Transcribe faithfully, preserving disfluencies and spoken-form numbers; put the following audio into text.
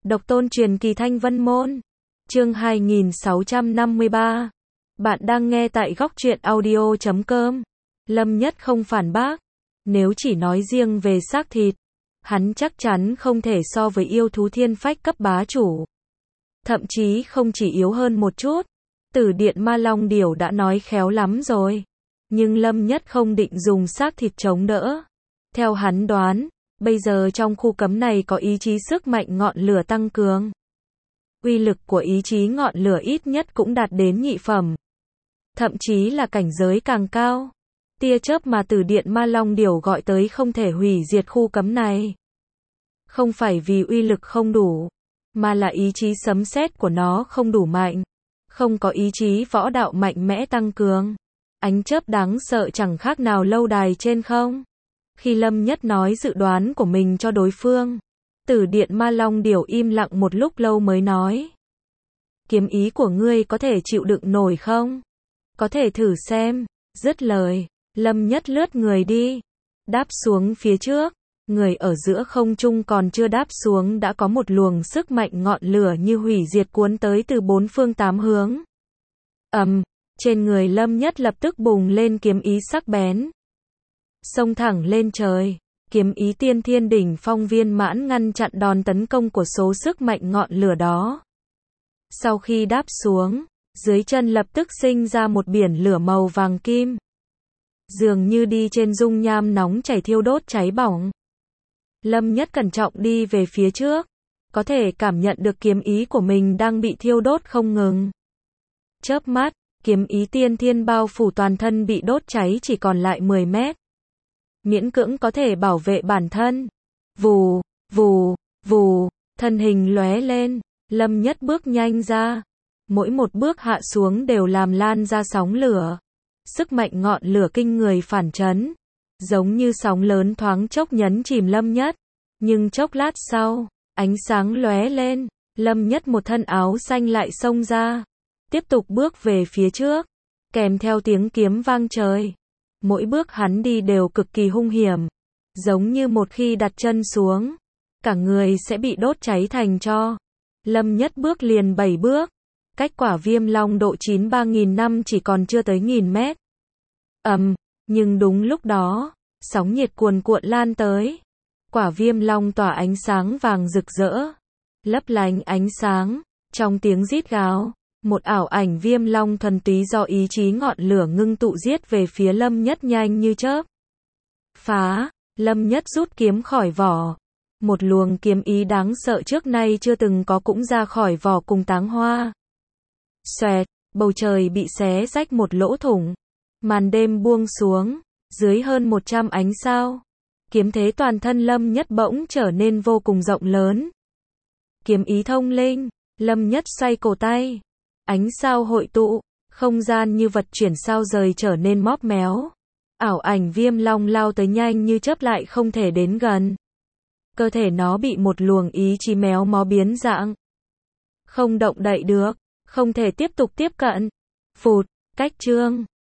Độc tôn truyền kỳ Thanh Vân Môn. Chương hai nghìn sáu trăm năm mươi ba. Bạn đang nghe tại góc truyện audio chấm com. Lâm Nhất không phản bác. Nếu chỉ nói riêng về xác thịt, hắn chắc chắn không thể so với yêu thú thiên phách cấp bá chủ. Thậm chí không chỉ yếu hơn một chút. Tử Điện Ma Long Điểu đã nói khéo lắm rồi. Nhưng Lâm Nhất không định dùng xác thịt chống đỡ. Theo hắn đoán, bây giờ trong khu cấm này có ý chí sức mạnh ngọn lửa tăng cường. Uy lực của ý chí ngọn lửa ít nhất cũng đạt đến nhị phẩm. Thậm chí là cảnh giới càng cao. Tia chớp mà Tử Điện Ma Long Điểu gọi tới không thể hủy diệt khu cấm này. Không phải vì uy lực không đủ, mà là ý chí sấm sét của nó không đủ mạnh. Không có ý chí võ đạo mạnh mẽ tăng cường. Ánh chớp đáng sợ chẳng khác nào lâu đài trên không. Khi Lâm Nhất nói dự đoán của mình cho đối phương, Tử Điện Ma Long Điểu im lặng một lúc lâu mới nói. Kiếm ý của ngươi có thể chịu đựng nổi không? Có thể thử xem. Dứt lời, Lâm Nhất lướt người đi, đáp xuống phía trước. Người ở giữa không trung còn chưa đáp xuống đã có một luồng sức mạnh ngọn lửa như hủy diệt cuốn tới từ bốn phương tám hướng. Ầm, trên người Lâm Nhất lập tức bùng lên kiếm ý sắc bén. Xông thẳng lên trời, kiếm ý tiên thiên đỉnh phong viên mãn ngăn chặn đòn tấn công của số sức mạnh ngọn lửa đó. Sau khi đáp xuống, dưới chân lập tức sinh ra một biển lửa màu vàng kim. Dường như đi trên dung nham nóng chảy thiêu đốt cháy bỏng. Lâm Nhất cẩn trọng đi về phía trước, có thể cảm nhận được kiếm ý của mình đang bị thiêu đốt không ngừng. Chớp mắt, kiếm ý tiên thiên bao phủ toàn thân bị đốt cháy chỉ còn lại mười mét. Miễn cưỡng có thể bảo vệ bản thân. Vù, vù, vù, thân hình lóe lên, Lâm Nhất bước nhanh ra. Mỗi một bước hạ xuống đều làm lan ra sóng lửa. Sức mạnh ngọn lửa kinh người phản chấn. Giống như sóng lớn thoáng chốc nhấn chìm Lâm Nhất. Nhưng chốc lát sau, ánh sáng lóe lên, Lâm Nhất một thân áo xanh lại xông ra. Tiếp tục bước về phía trước, kèm theo tiếng kiếm vang trời. Mỗi bước hắn đi đều cực kỳ hung hiểm. Giống như một khi đặt chân xuống, cả người sẽ bị đốt cháy thành tro. Lâm Nhất bước liền bảy bước. Cách quả Viêm Long độ chín ba nghìn năm chỉ còn chưa tới nghìn mét. Ầm, nhưng đúng lúc đó, sóng nhiệt cuồn cuộn lan tới. Quả Viêm Long tỏa ánh sáng vàng rực rỡ, lấp lánh ánh sáng. Trong tiếng rít gào, một ảo ảnh Viêm Long thuần túy do ý chí ngọn lửa ngưng tụ giết về phía Lâm Nhất nhanh như chớp. Phá, Lâm Nhất rút kiếm khỏi vỏ. Một luồng kiếm ý đáng sợ trước nay chưa từng có cũng ra khỏi vỏ cùng táng hoa. Xoẹt, bầu trời bị xé rách một lỗ thủng. Màn đêm buông xuống, dưới hơn một trăm ánh sao. Kiếm thế toàn thân Lâm Nhất bỗng trở nên vô cùng rộng lớn. Kiếm ý thông linh, Lâm Nhất xoay cổ tay. Ánh sao hội tụ, không gian như vật chuyển sao rời trở nên móp méo. Ảo ảnh Viêm Long lao tới nhanh như chớp lại không thể đến gần. Cơ thể nó bị một luồng ý chí méo mó biến dạng. Không động đậy được, không thể tiếp tục tiếp cận. Phụt, cách chương.